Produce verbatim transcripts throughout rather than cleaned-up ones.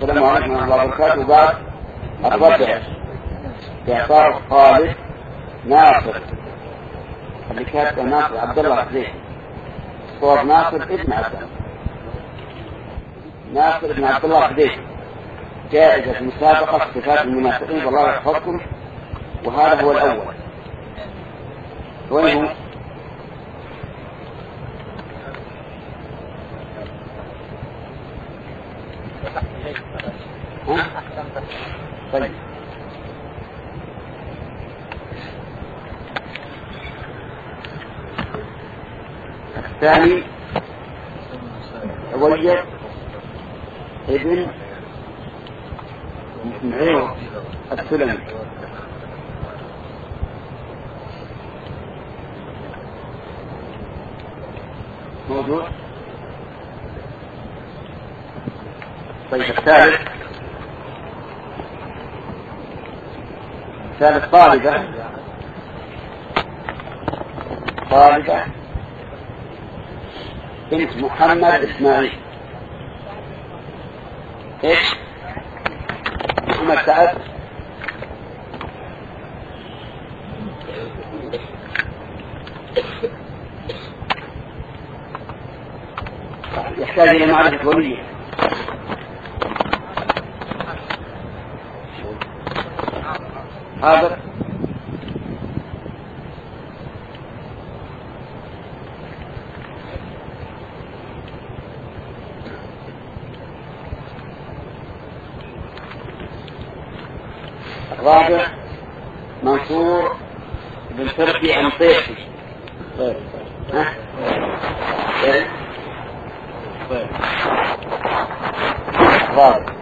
السلام عليكم ورحمة الله وبركاته. وبعد الربع إعطاء خالد ناصر اللي كاتب ناصر عبد الله حسين، صور ناصر ابن عبد الله، ناصر ابن عبد الله حسين، جائزة مسابقة صفات المنافقين والله يحفظكم. وهذا هو الأول. وين هو؟ طيب الثاني وليد ابن معيط السلمي، موجود. طيب الثالث الثالث طالبة طالبة بنت محمد إسماعيل. إيش؟ محمد سعد يحتاج إلى معرفة وليه. هذا الرابع منصور بن تركي عن طيفي. طيب ها طيب طيب رابع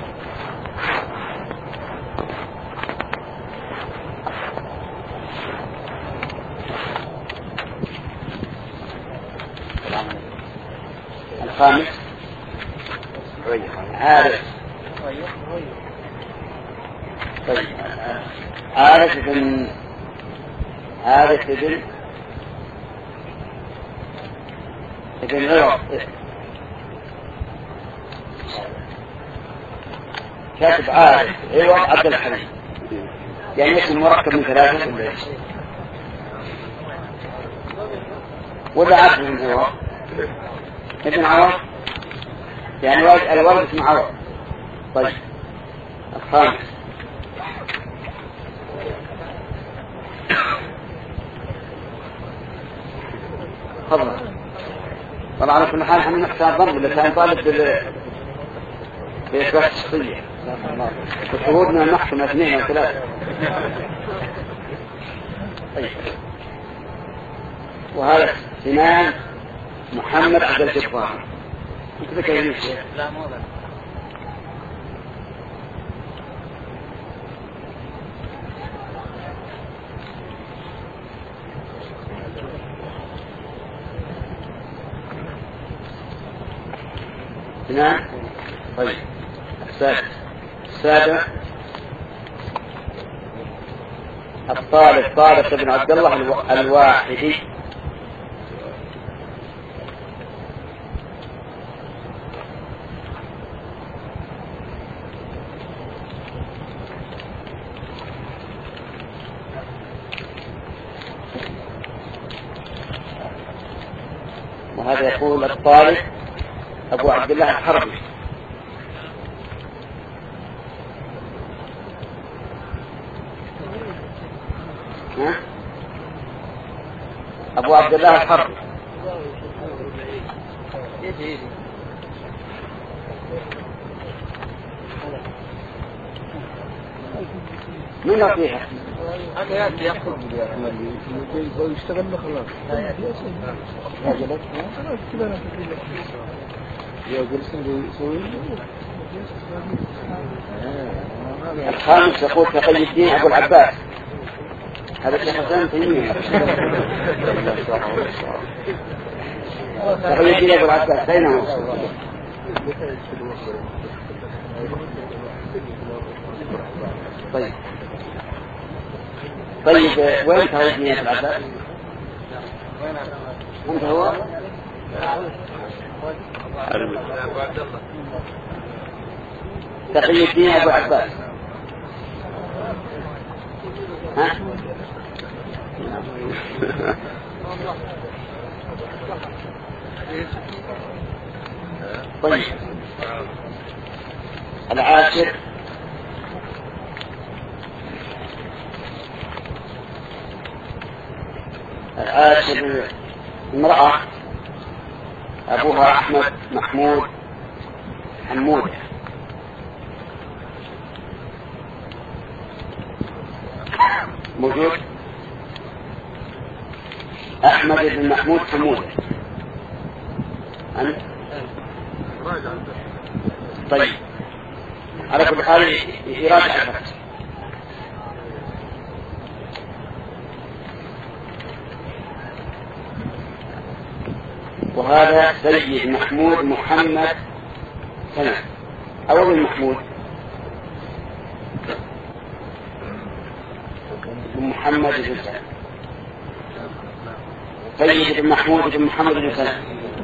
الخامس عارف. طيب عارف بن عارف بن ابن عوض كاتب عارف عوض عبد الحميد، يعني اسم مركب من ثلاثة ولا ايش؟ ولا عارف بن عوض ابن عوض يعني الولد اسمه عوض. طيب الخامس تفضل. طبعا على كل حال احنا نحتاج ضرب لسان طالب بإثبات الشخصية وشهودنا نحكم اثنين او ثلاثة. طيب وهذا سنان محمد عبد الجبار. انت ذكرني لا مو ذا. نعم. طيب السادس السابع الطالب طارق بن عبد الله الواحدي. وهذا يقول الطالب أبو عبد الله الحربي. ها؟ أبو عبد الله الحربي. من فيها؟ هذا يأتي يأخذ ويشتغل خلاص. الخامس يقول تقي الدين أبو العباس. هذا الشيخ حسن تيمية. تقي الدين أبو العباس بينهم. طيب طيب وين تقي الدين أبو العباس؟ أنت هو؟ تقي الدين أبو عباس. ها؟ طيب العاشر العاشر امرأة أبوها أحمد محمود حمود. موجود أحمد بن محمود حمود. أنت طيب على كل حال يراجع الفتح. وهذا سيد محمود محمد سنة أول محمود محمد بن سنة سيد بن محمود بن محمد بن سنة.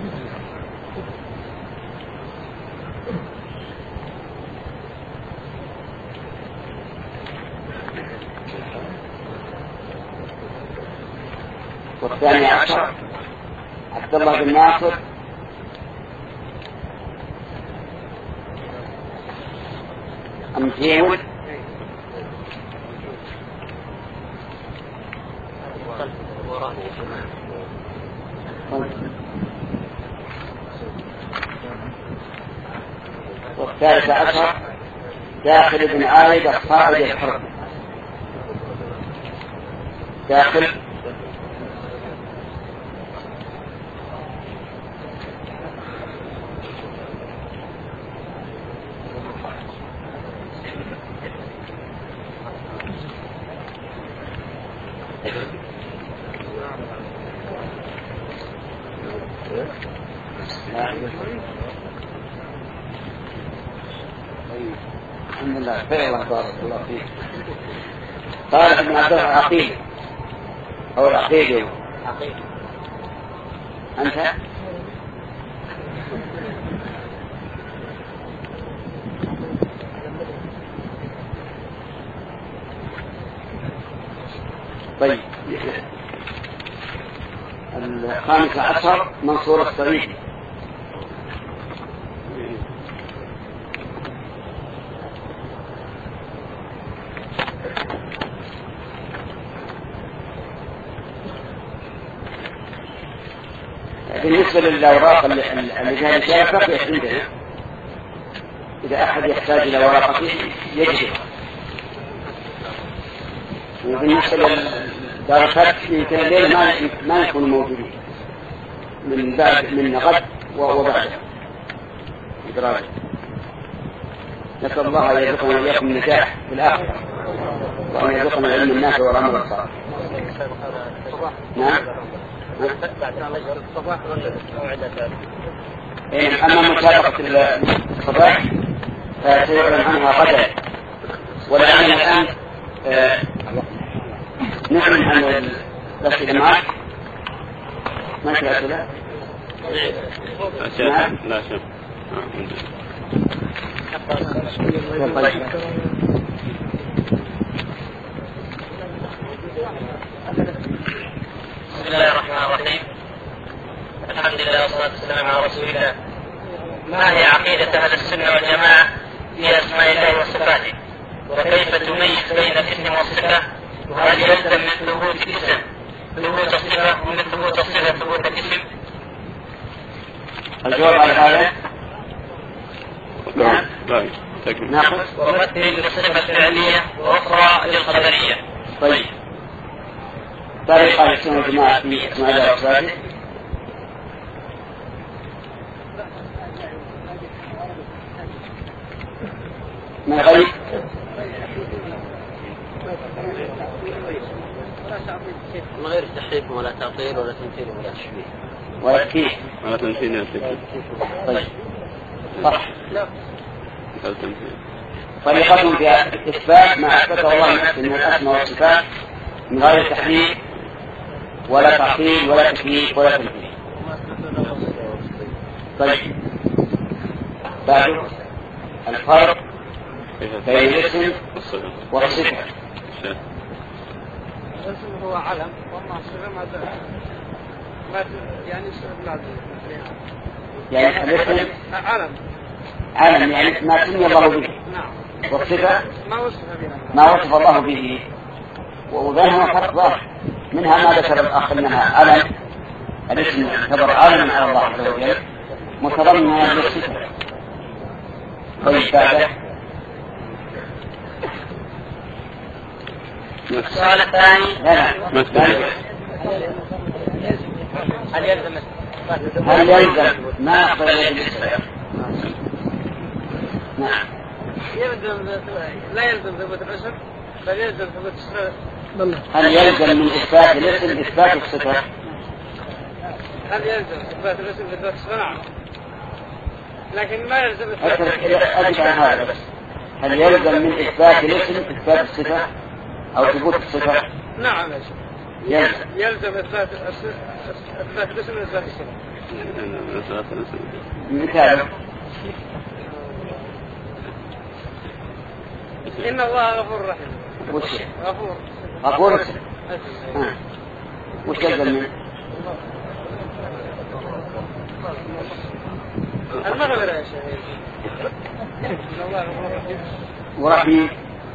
والثاني عشر عبد الله بن ناصر أمتيون والثالث عشر داخل بن عايد الصاعد الحرب. داخل الحمد لله خير الله بارك الله فيك. قال ابن عبد الله عقيل أو العقيل أنت طيب. الخامس عشر منصور الصعيدي. بالنسبة للأوراق اللي جاء الشارع بقيت عندنا، إذا أحد يحتاج إلى ورقته يجب. وبالنسبة للدرجات يمكن الليل ما ما يكونوا موجودين من بعد من غد وبعد إدراج. نسأل الله أن يرزقنا وإياكم النجاح في الآخرة وأن يرزقنا العلم النافع والعمل الصالح. نعم. أما مسابقة الصباح فسيعلن عنها غدا، ولعلنا الآن آه نعلن عن الأسئلة معك. ما في أسئلة؟ نعم. لا شك. بسم الله الرحمن الرحيم. الحمد لله والصلاة والسلام على رسول الله. ما هي عقيدة أهل السنة والجماعة في أسماء الله وصفاته؟ وكيف تميز بين الاسم والصفة؟ وهل يلزم من ثبوت الاسم ثبوت الصفة ومن ثبوت الصفة ثبوت الاسم؟ الجواب على هذا نعم. ناخذ ومثل للصفة الفعلية وأخرى للخبرية. طيب. طريقة أهل السنة والجماعة في أسماء الله وصفاته. ما غير من غير تحريف ولا تعطيل ولا تمثيل ولا تشبيه ولا تكييف ولا تمثيل ولا تكييف. طيب صح. لا تمثيل. طريقتهم في إثبات ما أثبته الله نفسه من الأسماء والصفات من غير تحريف ولا تعطيل ولا تكييف ولا تمثيل. طيب بعد الفرق بين الاسم والصفة. الاسم هو علم، والله الصفة ما ما يعني لا يعني الاسم علم علم يعني ما سمي الله به. نعم. والصفة ما وصف بها ما وصف الله به، وبينهما فرق ظاهر. منها ما ذكر الأخ أنها علم، الاسم يعتبر علما على الله عز وجل متضمنا للصفة. طيب بعده السؤال الثاني. لا لا هل يلزم هل يلزم ما أخبر بالاسم؟ نعم. يلزم لا يلزم ثبوت الاسم بل يلزم ثبوت الصفة. هل يلزم من إثبات الاسم إثبات الصفة؟ هل يلزم إثبات الاسم إثبات الصفة؟ نعم. لكن ما يلزم إثبات أجب عن هذا بس. هل يلزم من إثبات الاسم إثبات الصفة أو ثبوت الصفة؟ نعم يلزم يلزم إثبات إثبات الاسم إثبات الصفة. مثال إن الله غفور رحيم. وش غفور غفور آه. وش يلزم منه؟ المغفرة يا شيخ. إن الله غفور رحيم. ورحيم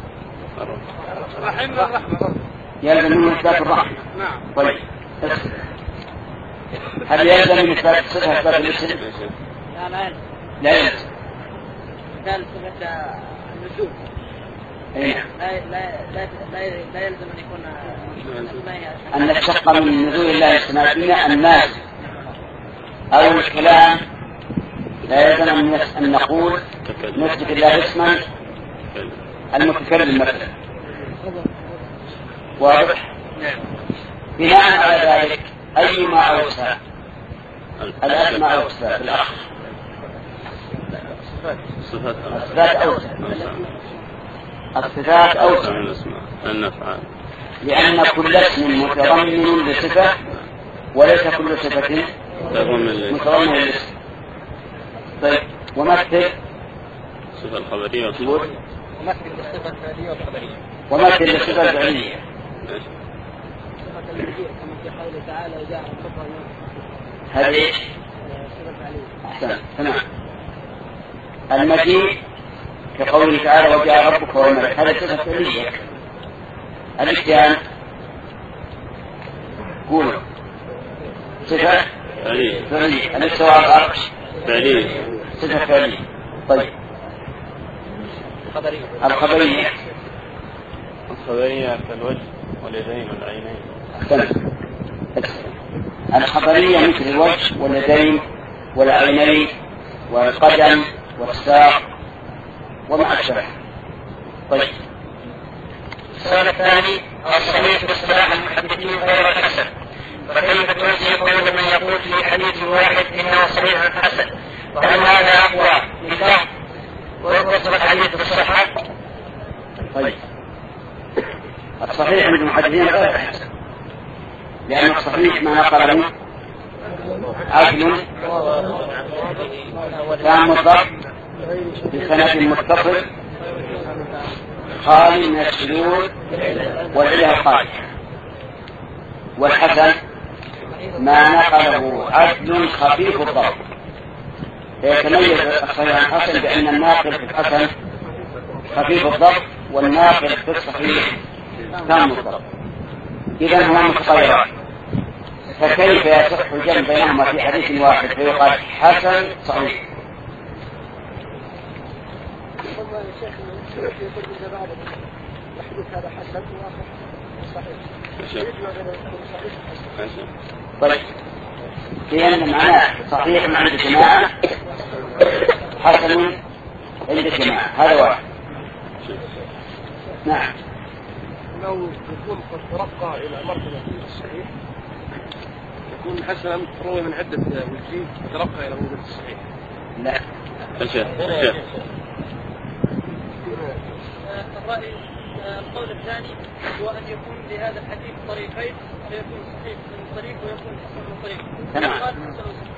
رحيم الرحمة. يلزم منه إثبات الرحمة. نعم. طيب هل يلزم من إثبات الصفة إثبات الاسم؟ لا لا لا يلزم. كان صفة النزول. أي لا لا لا لا يلزم أن يكون أن نشتق من نزول الله السماء الدنيا الناس أو الكلام. لا يلزم أن نقول نثبت الله اسما المتكلم مثلا. واضح؟ بناء على ذلك أيما أوسع الأسماء أوسع في الأخر الصفات أوسع الصفات أوسع لأن كل اسم متضمن لصفة وليس كل صفة متضمن للاسم. طيب ومثل الصفة الخبرية والصفة ومثل الصفة الفعلية والخبرية ومثل الصفة الفعلية الصفة المجيء كما في قوله تعالى وجاء ربك هذه الصفة الفعلية. أحسن تمام. المجيء كقوله تعالى وجاء ربك والملك هذه صفة فعلية. الاتيان قولوا صفة فعلية. الاستواء على العرش فعلية صفة فعلية. طيب خبرية. الخبرية الخبرية كالوجه واليدين والعينين. أحسن. الخبرية مثل الوجه واليدين والعينين والقدم والساق وما أشبه. طيب السؤال الثاني. الصحيح باصطلاح المحدثين غير الحسن، فكيف توجه قول من يقول في حديث واحد إنه صحيح حسن؟ وهل هذا أقوى لله ويوصف الحديث بالصحة؟ طيب الصحيح عند المحدثين غير الحسن، لأن الصحيح ما نقل منه عدل تام الضبط بسند متصل خالي من الشذوذ والعلة القادحة. والحسن ما نقله عدل خفيف الضبط، فيتميز الصحيح الحسن بأن الناقل في الحسن خفيف الضبط والناقل في الصحيح تام الضبط. إذن هما متغيران، فكيف يصح الجمع بينهما في حديث واحد فيقال حسن صحيح؟ هذا حسن وآخر صحيح. طيب لأن معناه صحيح عند الجماعة حسن عند الجماعة هذا واحد. نعم. لو يكون قد ترقى إلى مرتبة الصحيح يكون حسنا روي من عدة وجوه ترقى إلى مرتبة الصحيح. لا. أشياء أشياء. الرأي القول الثاني هو أن يكون لهذا الحديث طريقين فيكون صحيح من طريق ويكون حسن من طريق. تمام.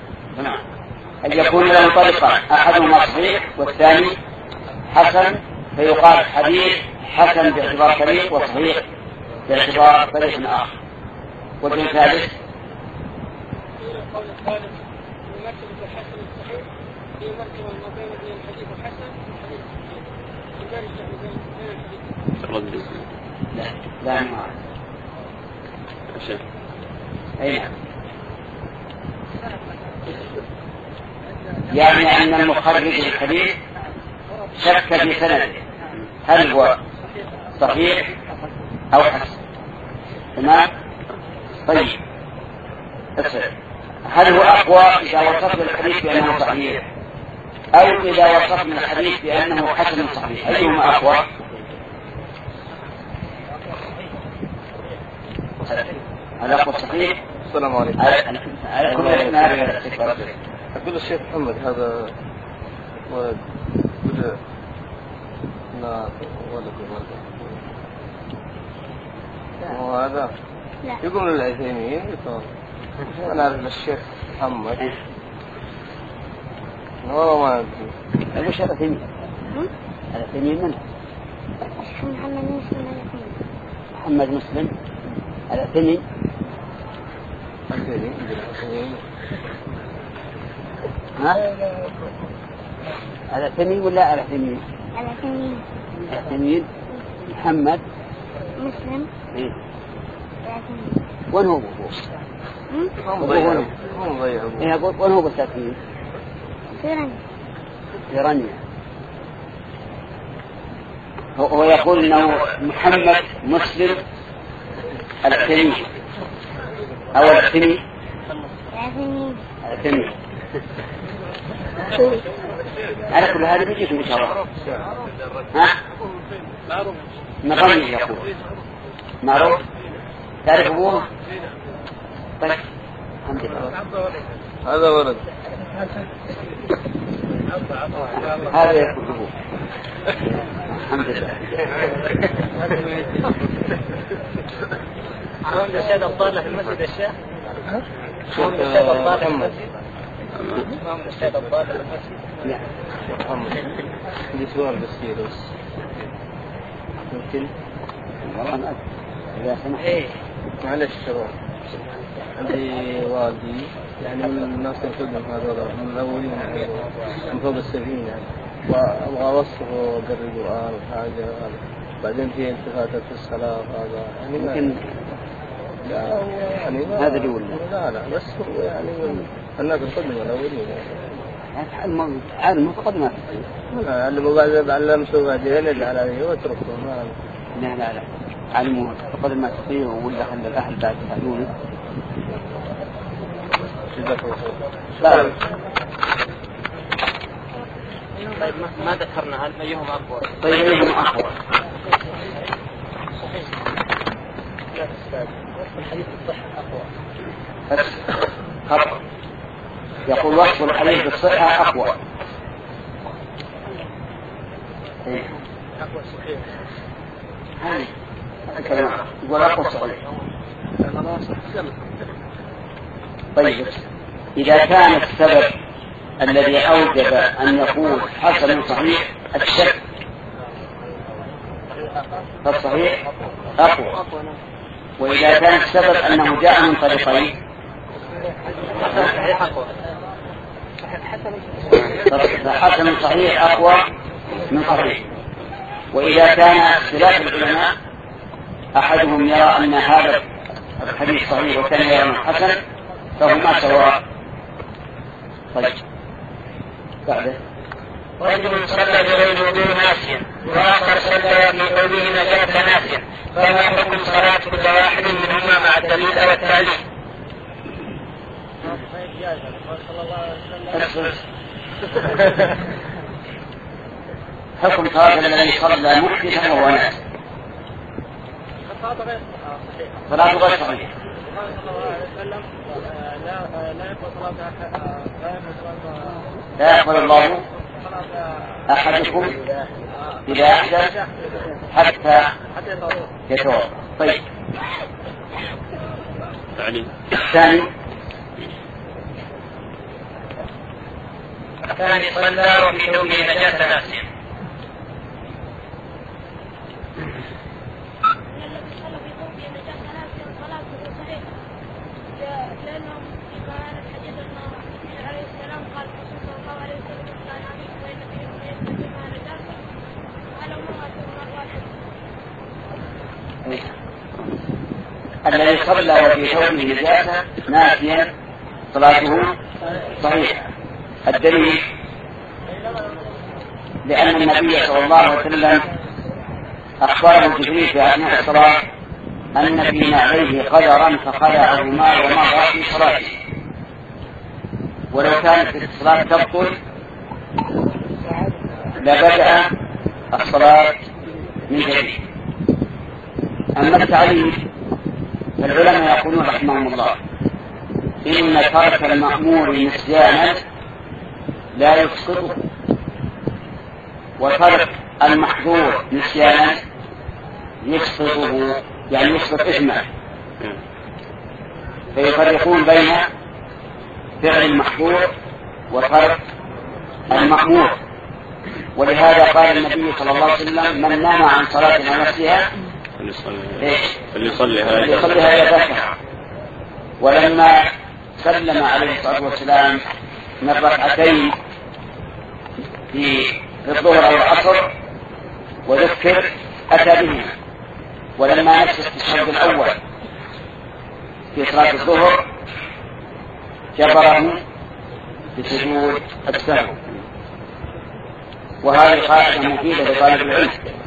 تمام. أن يكون له طريقان أحدهما صحيح والثاني حسن فيقال حديث حسن باعتبار طريق وصحيح باعتبار طريق آخر. والجن الثالث القول الثالث في مرتبة الحسن الصحيح في مرتبة ما بين الحديث الحسن والحديث الصحيح في بين الحديث. لا لا ما شيخ. أي نعم. يعني أن المخرج الحديث شك في سنده هل هو صحيح أو حسن. تمام. طيب اصبر. هل هو أقوى إذا وصفنا الحديث بأنه صحيح أو إذا وصفنا الحديث بأنه حسن صحيح؟ أيهما أقوى؟ هذا أقوى صحيح. السلام عليكم. على كل هذا أقول الشيخ محمد هذا ولد بدأ لا ولد ولد وهذا يقول العثيمين أنا أعرف الشيخ محمد والله ما أدري. وش العثيمين؟ العثيمين من؟ محمد مسلم. محمد مسلم العثيمين. العثيمين ها؟ العثيمين ولا العثيمين؟ العثيمين. العثيمين محمد مسلم. إيه. العثيمين. وين هو؟ هم ضيعوا هم ضيعوا. إيه أقول وين هو بالتأكيد؟ سيرانيا. سيرانيا. هو يقول إنه محمد مسلم العثيمين أو العثيمين. العثيمين. العثيمين. على كل هذا بيجيكم إن شاء الله. ها؟ نظامي يقول. معروف. تعرف أبوه؟ طيب. الحمد لله. هذا ولد. هذا يقول أبوه. الحمد لله. عمام الشهادة الضالة في المسجد الشيخ. عمام الشهادة الضالة في المسجد. عمام الشهادة الضالة في المسجد. لا. محمد. عندي سؤال بسيط بس. ممكن. والله ما أدري. إذا سمحت. إيه. معلش شباب. عندي والدي يعني من الناس الخدم هذول من الأولين من فوق السبعين يعني. وأبغى أوصفه وأقربه آل حاجة بعدين في انتفاضات في الصلاة هذا يعني ممكن. لا هو يعني هذا اللي يقول لا لا بس هو يعني من الناس الخدم الأولين يعني. عاد المتقدمات. علموا بعد علموا بعدين يجعل عليه واتركه ما. لا لا لا. علموا فقد ما تطيع ولا خلى الأهل بعد يفعلونه. لا. طيب ما ذكرنا هل أيهم أقوى؟ طيب أيهم أقوى؟ لا أستاذ. الحديث الصحة أقوى. بس خطأ. يقول وصف الحديث بالصحة أقوى. إيه. أقوى صحيح. هذه الكلمة يقول أقوى صحيح. طيب إذا كان السبب الذي أوجب أن يكون حسن صحيح الشك فالصحيح أقوى. وإذا كان السبب أنه جاء من طريقين فحسن صحيح أقوى من صحيح. وإذا كان اختلاف العلماء أحدهم يرى أن هذا الحديث صحيح وكان يرى أنه حسن فهما سواء. طيب بعده رجل صلى بغير وضوء ناسيا وآخر صلى في قوله نجاة ناسيا فما حكم صلاة كل واحد منهما مع الدليل أو التعليل؟ حكم صلاة الذي صلى محدثا وهو ناس. صلاة غير صحيحة. لا يقبل الله أحدكم إذا أحدث حتى يتوضأ. طيب الثاني الثاني صلى وفي نومه نجاة ناسيا الذي صلى وفي ثوبه نجاسة ناسيا صلاته صحيحة. الدليل لأن النبي صلى الله عليه وسلم أخبره جبريل في أثناء الصلاة أن في نعليه قدرا فخلعهما ومضى في صلاته، ولو كانت الصلاة تبطل لبدأ الصلاة من جديد. أما التعليم فالعلماء يقولون رحمهم الله إن ترك المأمور نسيانا لا يسقطه، وترك المحظور نسيانا يسقطه، يعني يسقط اسمه. فيفرقون بين فعل المحظور وترك المأمور. ولهذا قال النبي صلى الله عليه وسلم من نام عن صلاة نفسها فليصليها إذا ذكرها. ولما سلم عليه الصلاة والسلام من ركعتين في الظهر أو العصر وذكر أتى بهما، ولما نفس التشهد الأول في صلاة الظهر جبره بسجود السهو. وهذه قاعدة مفيدة لطالب العلم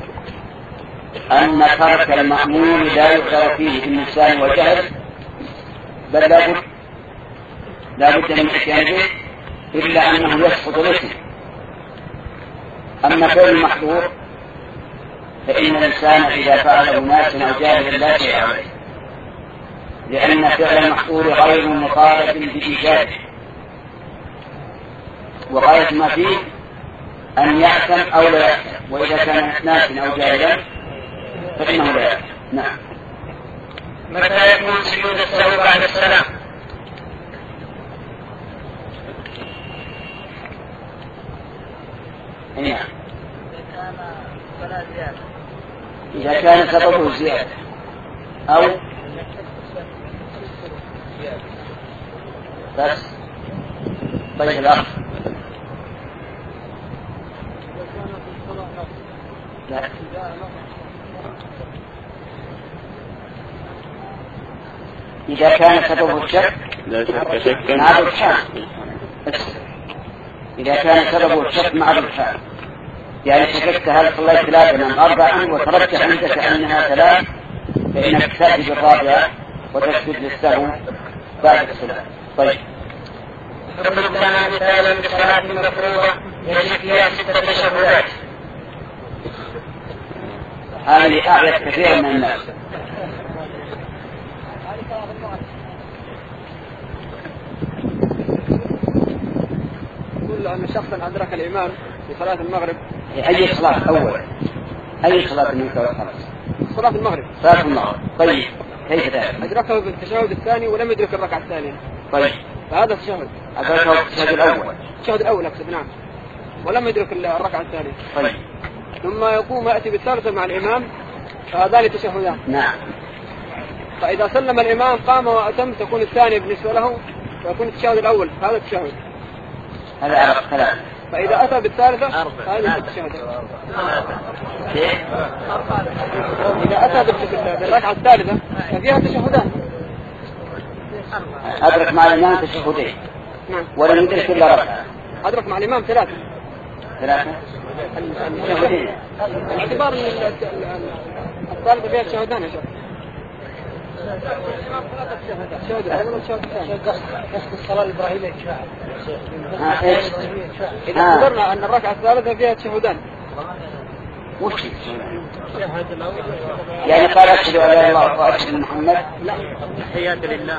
أن ترك المأمور لا يعذر فيه بالنسيان والجهل، بل لابد لابد من الاتيان به إلا أنه يسقط الاسم. أما فعل المحظور فإن الإنسان إذا فعله ناسا أو جاهلا لا شيء عليه، لأن فعل المحظور غير مطالب بإيجاده، وغاية ما فيه أن يأثم أو لا يأثم، وإذا كان ناسا أو جاهلا فإنه لا يأثم. نعم. متى يكون سجود السهو بعد السلام؟ نعم. إذا كان سببه زيادة أو بس طيب الأخ لا إذا كان سببه الشك مع الإلحاد. إذا كان سببه الشك مع الإلحاد، يعني شككت هل صليت ثلاثا أم أربعا وترجح عندك أنها ثلاث، فإنك تأتي بالرابعة وتسجد للسهو بعد الصلاة. طيب. ربما كان مثالا بصلاة مفروضة يجب فيها ستة تشهدات. هذه أعيت كثيرا من الناس. يقول أن شخصا أدرك الإمام في صلاة المغرب. أي صلاة أول؟ أي صلاة من خلاص؟ صلاة المغرب. صلاة المغرب. طيب كيف ذلك؟ أدركه بالتشهد الثاني ولم يدرك الركعة الثانية. طيب. فهذا التشهد. أدركه بالتشهد الأول. التشهد الأول أقصد نعم. ولم يدرك الركعة الثانية. طيب. ثم يقوم يأتي بالثالثة مع الإمام، فهذان تشهدان. نعم. فإذا سلم الإمام قام وأتم تكون الثانية بالنسبة له ويكون التشهد الأول. هذا التشهد. هذا عرف كلام. فإذا أتى بالثالثة هذه التشهد. إذا أتى بالركعة الثالثة ففيها تشهدان. أدرك مع الإمام تشهدين. نعم. ولم يدرك إلا ركعة. أدرك مع الإمام ثلاثة. ثلاثة. التشهدين. الاعتبار أن الثالثة فيها تشهدان يا شيخ. الشهد الأول والشهد الثاني. قصد الصلاة الإبراهيمية شاعر. إذا اعتبرنا أن الركعة الثالثة فيها تشهدان. وش يعني قال أشهد أن لا إله إلا الله وأشهد أن محمد؟ لا. تحيات لله.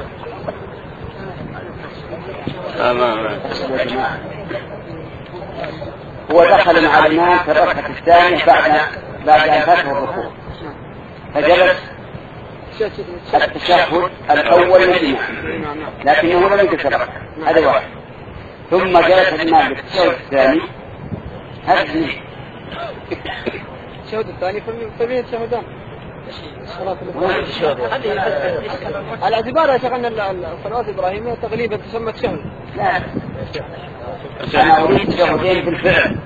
تمام. هو دخل مع الإمام في الركعة الثانية بعد بعد أن فاته الركوع، فجلس التشهد الأول للإمام لكنه لم يدرك الركعة. هذا واحد. ثم جلس الإمام للتشهد الثاني. هذا اثنين. التشهد الثاني فيه تشهدان. على اعتبار يا شيخ أن الصلاة الإبراهيمية تغليبا تسمى تشهد. لا. أنا أريد تشهدين بالفعل.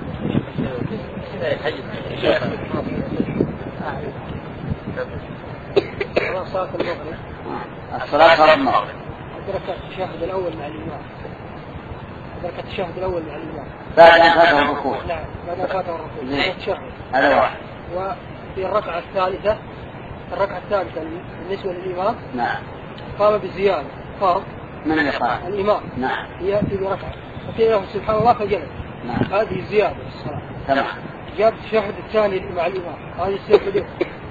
صلاة المغرب الصلاة صلاة المغرب. أدرك التشهد الأول مع الإمام. أدرك التشهد الأول مع الإمام. بعد أن فاته الركوع. نعم بعد أن فاته الركوع. زين. التشهد. هذا واحد. وفي الركعة الثالثة الركعة الثالثة بالنسبة للإمام. نعم. قام بالزيادة فرض. من اللي قام؟ الإمام. نعم. يأتي بركعة. فقيل له سبحان الله فجلس. نعم. هذه زيادة في الصلاة. تمام. جاب التشهد الثاني مع الإمام. هذه السجود.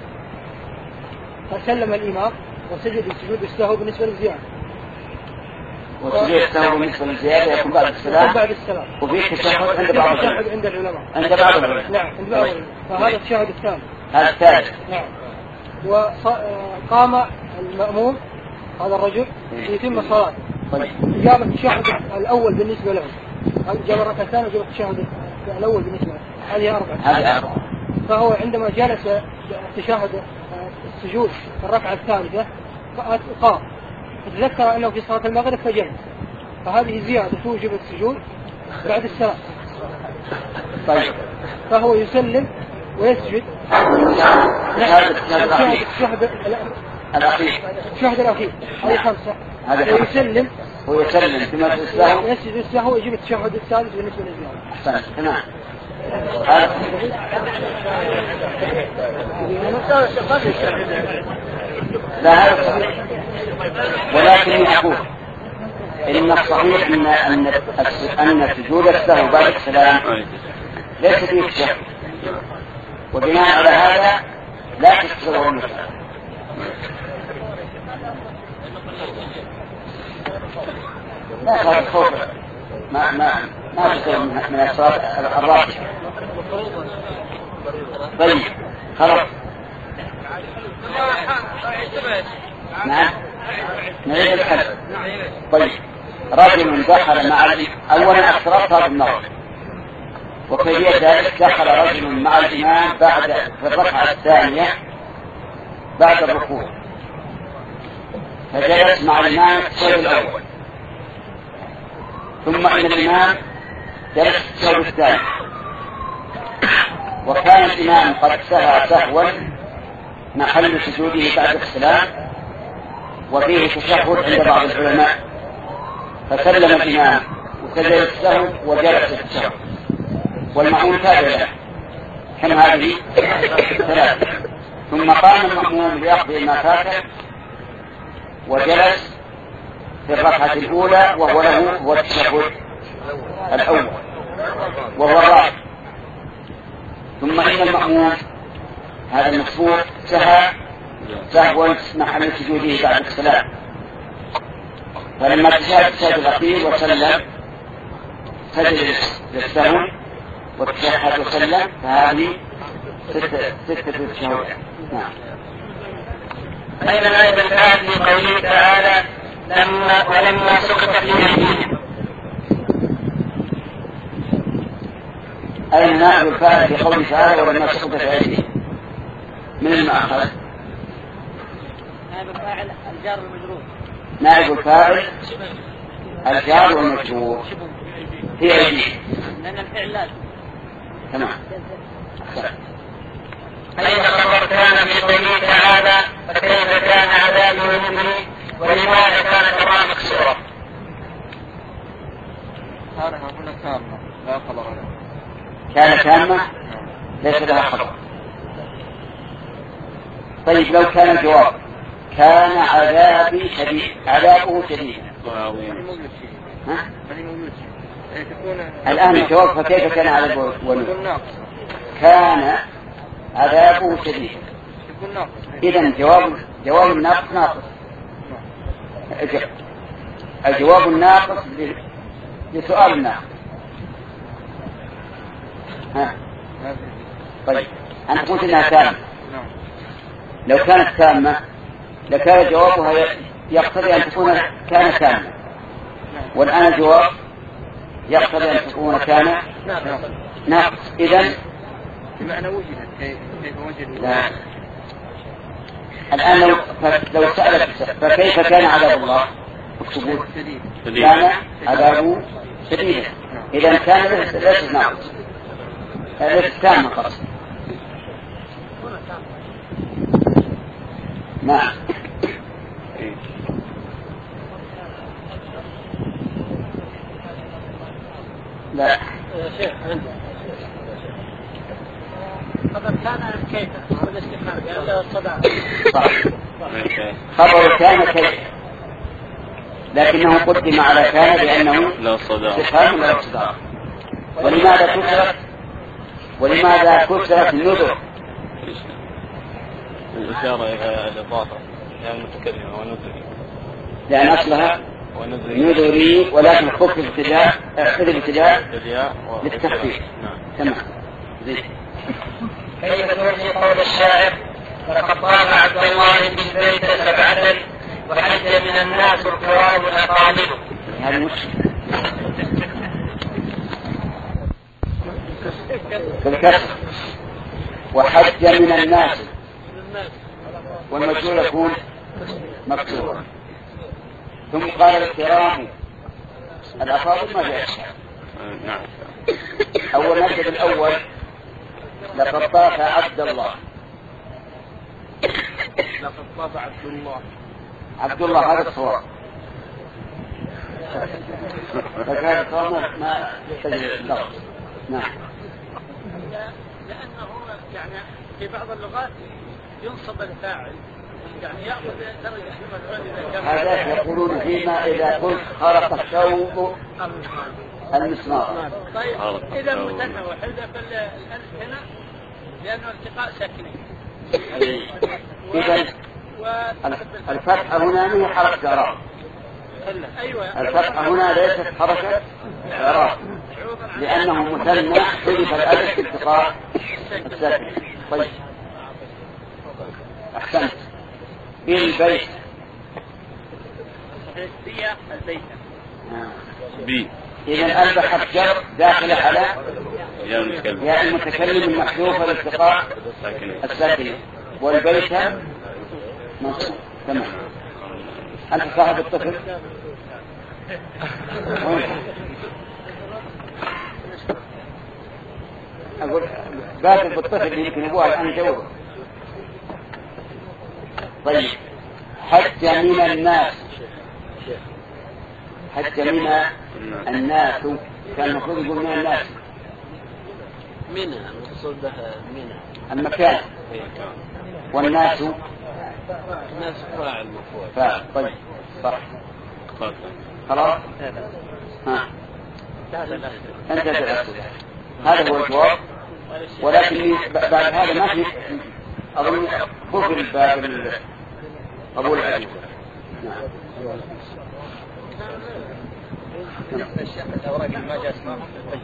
فسلم الإمام وسجد سجود السهو بالنسبة للزيادة. وسجود السهو بالنسبة للزيادة يكون بعد السلام. بعد السلام. وفيه تشهد عند بعض التشهد عند العلماء. عند بعض العلماء. نعم عند بعض العلماء. فهذا التشهد الثاني. هذا الثالث. نعم. وقام المأموم هذا الرجل يتم صلاته. طيب. جاب التشهد الأول بالنسبة له. جاب الركعة الثانية وجاب التشهد الأول بالنسبة له. هذه أربعة. هذه أربعة. فهو عندما جلس التشهد السجود في الركعة الثالثة قام فتذكر أنه في صلاة المغرب فجلس. فهذه زيادة توجب السجود بعد السلام. طيب. فهو يسلم ويسجد. الشهد الأخير. الشهد الأخير. هذه خمسة. ويسلم. ويسلم ثم السهو. يسجد السهو ويجيب التشهد الثالث بالنسبة للزيادة. أحسنت. تمام. لا هذا صحيح. ولكن أقول إن الصحيح أن أن أن سجود السهو بعد السلام ليس فيه تشهد. وبناء على هذا لا تتصور المسألة. لا هذا خوف ما ما ما تصير من الصلاة الرابعة. طيب خلاص. نعم نعيد الحل. طيب رجل دخل مع أولا اخترتها بالنظر. وكيفية ذلك دخل رجل مع الإمام بعد في الركعة الثانية بعد الركوع فجلس مع الإمام التشهد الأول ثم إن الإمام جلس التشهد الثاني وكان الإمام قد سهى سهوا محل سجوده بعد السلام وفيه تشهد عند بعض العلماء فسلم الإمام وسجد السهو وجلس التشهد والمأموم تابع له. كم هذه؟ ثلاثة. ثم قام المأموم ليقضي ما فاته وجلس في الركعة الأولى وهو له هو التشهد الأول وهو الرابع. ثم إن المأموم هذا المسبوق سهى سهوا محل سجوده بعد السلام فلما تشاهد التشهد الأخير وسلم سجد للسهو وتشهد وسلم فهذه ستة ستة تشهد. نعم. أيضا أيضا الآية في قوله تعالى لما ولما سقط في أيديهم. أين نائب الفاعل في قوله تعالى ولما سقط في أيديهم؟ من المأخذ؟ نائب الفاعل الجار والمجرور. نائب الفاعل الجار والمجرور في أيديهم. لأن الفعل لازم. تمام. أين خبر كان في قوله تعالى فكيف كان عذابي ونذري ولماذا كانت الراء مكسورة؟ كان هنا تامة لا خبر له. كان تامة ليس لها خبر. طيب لو كان الجواب كان عذابي شديد عذابه شديد ها؟ الآن الجواب فكيف كان عذابه ونذر؟ كان عذابه شديد. إذن جواب جواب الناقص ناقص. الجواب الناقص لسؤال الناقص. ها. طيب أنا قلت إنها تامة. لو كانت تامة لكان جوابها يقتضي أن تكون كان تامة والآن الجواب يقتضي أن تكون كان ناقص. إذن بمعنى وجدت كيف وجدوا. لا. الآن لو لو سألت فكيف كان عذاب الله اكتبوا كان عذابه شديدا. إذا كان ليس ناقص ليس تام قصد. نعم. لا. شيخ عندي خبر كان كيف والاستفهام قال له الصداع. صح. خبر كان كيف لكنه قدم على كان لأنه لا صداع استفهام لا صداع. ولماذا كسرت ولماذا كسرت النذر؟ الإشارة إلى الإضافة يعني المتكلمة ونذري لأن أصلها نذري ولكن خف ابتداء ابتداء للتخفيف. تمام. كيف ترجي قول الشاعر لقد طاف عبد الله بالبيت سبعة وحج من الناس الكرام الأقاليم. هذا مشكلة بالكسر وحج من الناس والمجهول يكون مكسورا. ثم قال الكرام الأفاضل ما جاء. نعم. أول مجد الأول لقد طاف عبد الله. لقد طاف عبد الله. عبد الله هذا الصواب. فكان الصواب ما يحتاج اللفظ. نعم. لأنه يعني في بعض اللغات ينصب الفاعل يعني يأخذ درجة المفعول إذا كان. هذا يقولون فيما إذا قلت خرق الثوب المسمار. طيب إذا مثنى وحذف الألف هنا لأنه التقاء ساكنين. إذا الفتحة هنا هي حركة إعراب. أيوة. الفتحة هنا ليست حركة إعراب لأنه مثنى حذف الألف التقاء الساكن. طيب أحسنت. بالبيت هي البيت. بي. إذا ألف حرف جر داخل على يا المتكلم المحذوف الالتقاء الساكن والبيت منصوب. تمام. أنت صاحب الطفل؟ أقول بادر بالطفل اللي يمكن أبوها الآن جوه. طيب حج من الناس. حج من الناس كان المفروض يقول من الناس. منها المقصود بها منها المكان والناس الناس فاعل مفعول. فاعل. طيب صح خلاص. ها انت تأسف. هذا هو الجواب. ولكن بعد هذا ما في أظن قفل باب قبول الأجوبة. نعم. الأوراق ما جاء اسمها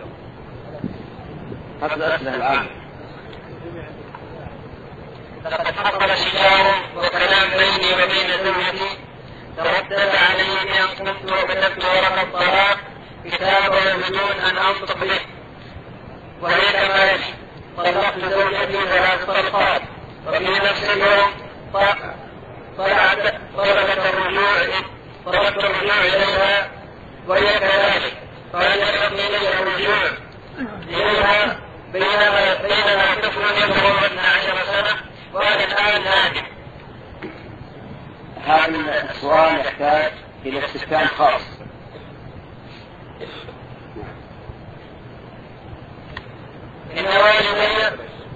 هذا الأسئلة العامة. لقد حصل شجار وكلام بيني وبين زوجتي تردد علي بأن قمت وكتبت ورقة طلاق كتابا بدون أن أنطق به وهي كما يلي: طلقت زوجتي ثلاث طلقات وفي نفس اليوم طلعت طلبت الرجوع طلبت الرجوع إليها وهي كذلك فهل يحق لي الرجوع إليها بينما بينما طفل يبلغ اثنتا عشرة سنة وأنا الآن نادم؟ هذا السؤال يحتاج إلى استفهام خاص. إن والدي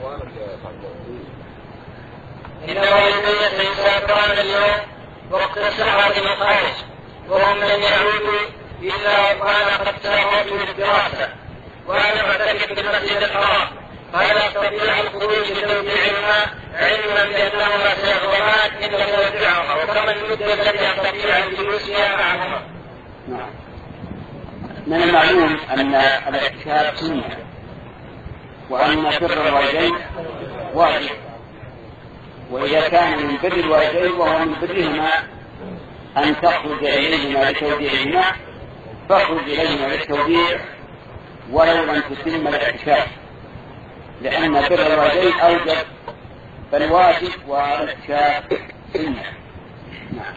إن والدي سيسافران اليوم وقت الساعة للخارج وهم لن يعودوا إلا وأنا قد سافرت للدراسة وأنا معتكف بالمسجد الحرام فهل أستطيع الخروج لتوديعهما علما بأنهما سيغرمان إن لم يودعهما وكما المدة التي أستطيع الجلوس فيها معهما؟ من المعلوم أن الاعتكاف سنة وأن بر الوالدين واجب، وإذا كان من بر الوالدين وهو من برهما أن تخرج إليهما لتوديعهما فاخرج إليهما للتوديع ولو لم تتم الاعتكاف، لأن بر الوالدين أوجب فالواجب والاعتكاف سنة. نعم.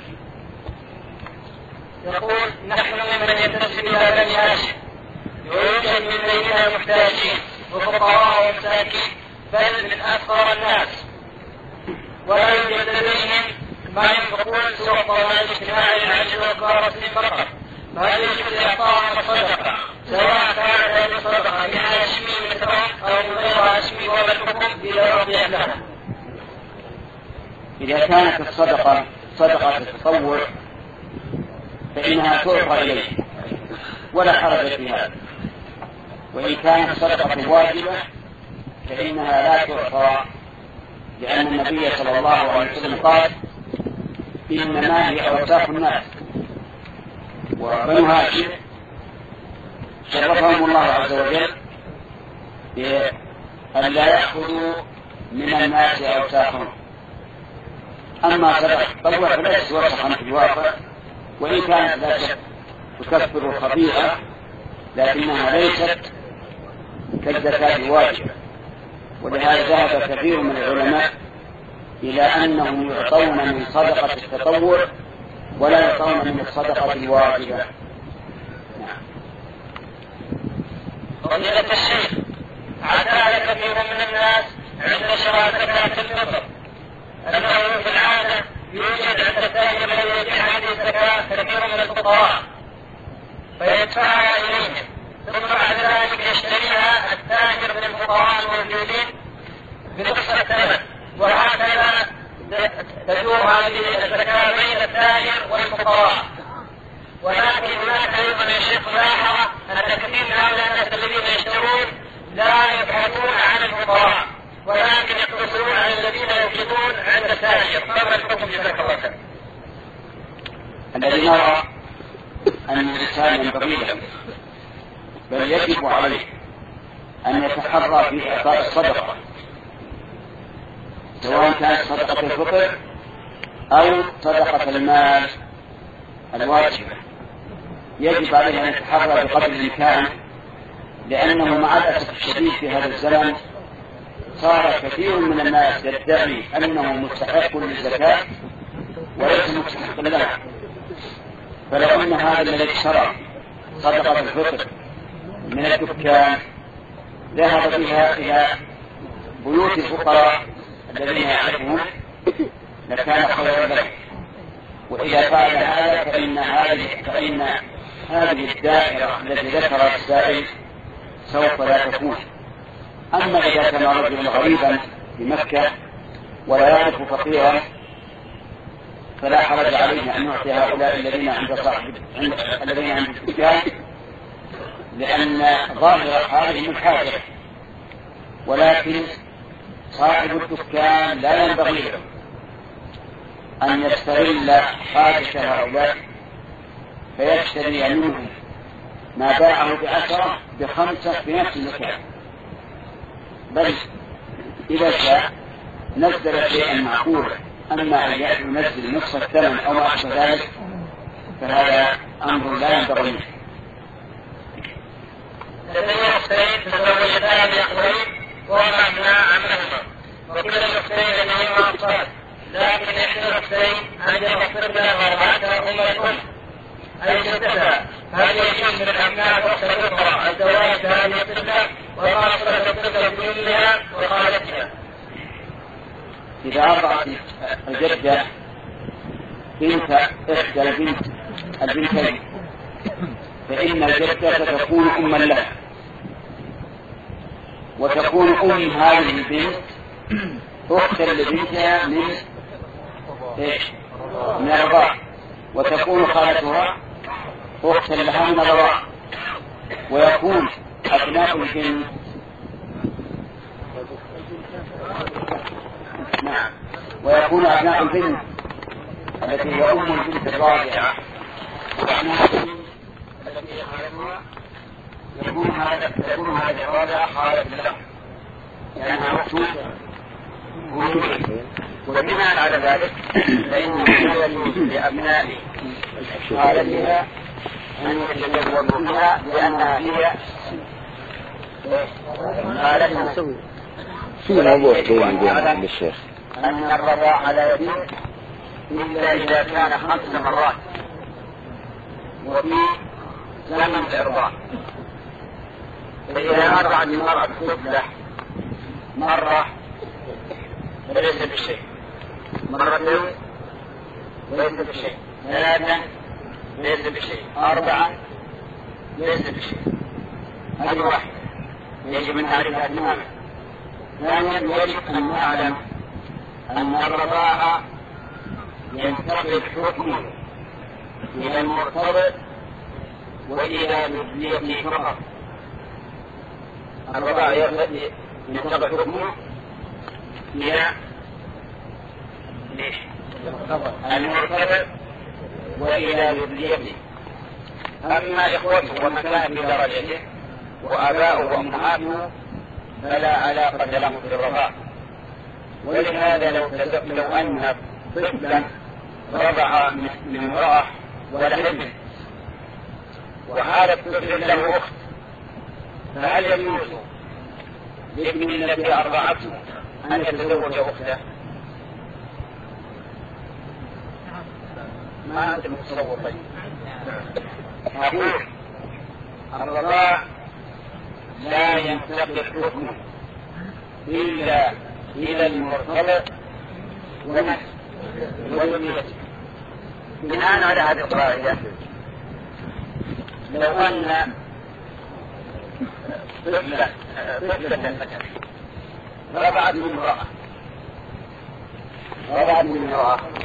يقول: نحن ممن ينتسب إلى بني هاشم ويوجد من بيننا محتاجين وفقراء ومساكين بل من أفقر الناس، ولا يوجد لديهم ما ينفقون سوى الضمان الاجتماعي العشر والكراسي فقط، فهل يجب إعطاء الصدقة سواء كانت هذه الصدقة من هاشمي مثلا أو من غير هاشمي، وما الحكم إذا رضي لها؟ إذا كانت الصدقة صدقة التطوع فإنها تعطى إليه ولا حرج في هذا، وإن كانت صدقة واجبة فإنها لا تعطى، لأن النبي صلى الله عليه وسلم قال إنما هي أوساخ الناس، وبنو هاشم شرفهم الله عز وجل بأن لا يأخذوا من الناس أوساخهم. أما صدقة التطوع فليست وسخا في الواقع، وإن كانت لا تكفر الخطيئة لكنها ليست كالزكاة الواجبة. ولهذا ذهب كثير من العلماء إلى أنهم يعطون من صدقة التطوع ولا يعطون من الصدقة الواجبة. نعم. فضيلة الشيخ، عاد كثير من الناس عند شراء زكاة الفطر أنه في العادة يوجد عند التاجر الذي يبيع هذه الزكاة كثير من الفقراء فيدفعها إليهم، ثم بعد ذلك يشتريها التاجر من الفقراء الموجودين بنصف الثمن، وهكذا تدور هذه الزكاة بين التاجر والفقراء. ولكن هناك أيضا يا شيخ ملاحظة أن كثير من هؤلاء الناس الذين يشترون لا يبحثون عن الفقراء ولكن يقتصرون على الذين يوجدون عند التاجر، فما الحكم جزاك الله خير؟ الذي نرى أن الإنسان ينبغي له بل يجب عليه أن يتحرى في إعطاء الصدقة، سواء كانت صدقة الفطر أو صدقة المال الواجبة، يجب عليه أن يتحرى بقدر الإمكان، لأنه مع الأسف الشديد في هذا الزمن صار كثير من الناس يدعي أنه مستحق للزكاة وليس مستحق لها. فلو أن هذا الذي اشترى صدقة الفطر من الدكان ذهب بها إلى بيوت الفقراء الذين يعرفهم لكان خيرا له. وإذا فعل هذا فإن هذه فإن هذه الدائرة التي ذكرها السائل سوف لا تكون. أما إذا كان رجل غريبا في مكة ولا يعرف فقيرا فلا حرج عليه أن يعطي هؤلاء الذين عند صاحب الذين عند الدكان، لأن ظاهر حالهم الحاجة، ولكن صاحب الدكان لا ينبغي له أن يستغل حاجة هؤلاء فيشتري منهم ما باعه بعشرة بخمسة في نفس المكان، بل إذا شاء نزل شيئا معقولا. أما أن ينزل نصف الثمن أو ما أشبه ذلك فهذا أمر لا ينبغي له. لدي أختين تزوجتان بأخوين وهما أبناء عمهما، وكلا الأختين لديهما أطفال، لكن إحدى الأختين عندها طفلة وأربعتها أم الأم أي ستها، هل يجوز للأبناء الأخت الأخرى الزواج بهذه الطفلة وخاصة الطفلة بأمها وخالتها؟ إذا أرضعت الجدة بنت إحدى البنت البنتين فإن الجدة تكون أما لها، وتكون أم هذه البنت أختا لبنتها من إيش؟ من الرضاع، وتكون خالتها أختا لها من الرضاع، ويكون أبناء البنت نعم ويكون أبناء البنت التي هي أم البنت الرابعة وأبناء البنت التي خالتها يكون هذا يكون هذه الرابعة خالة له لأنها أخت وبناء على ذلك فإنه لا يجوز لأبناء خالتها أن يتزوجوا بها لأنها هي خالتها. في موضوع طويل عند الشيخ أن الرضاع لا يجوز إلا إذا كان خمس مرات وفي زمن الإرضاع. فإذا أرضعت المرأة الطفلة مرة فليس بشيء، مرتين ليس بشيء، ثلاثا ليس بشيء، أربعة ليس بشيء. هذه واحدة يجب أن نعرفها تماما. ثانيا يجب أن نعلم أن الرضاعة ينتقل حكمه إلى المرتبط وإلى ذريته فقط. الرضاعة ينتقل حكمه إلى المرتبط وإلى ذريته. أما إخوته ومن كان في درجته وآباؤه وأمهاته فلا علاقة لهم بالرضاعة. ولهذا لو, لو أن طفلا رضع من امرأة ولحم وهذا الطفل له أخت، فهل يجوز لابن التي أرضعته أن يتزوج أخته؟ ما أنت متصور. طيب أقول الرضاع لا ينتقل حكمه إلا إلى المرتبط والذرية. بناء على هذه القاعدة لو أن طفلة طفلة رضعت من امرأة رضعت من امرأة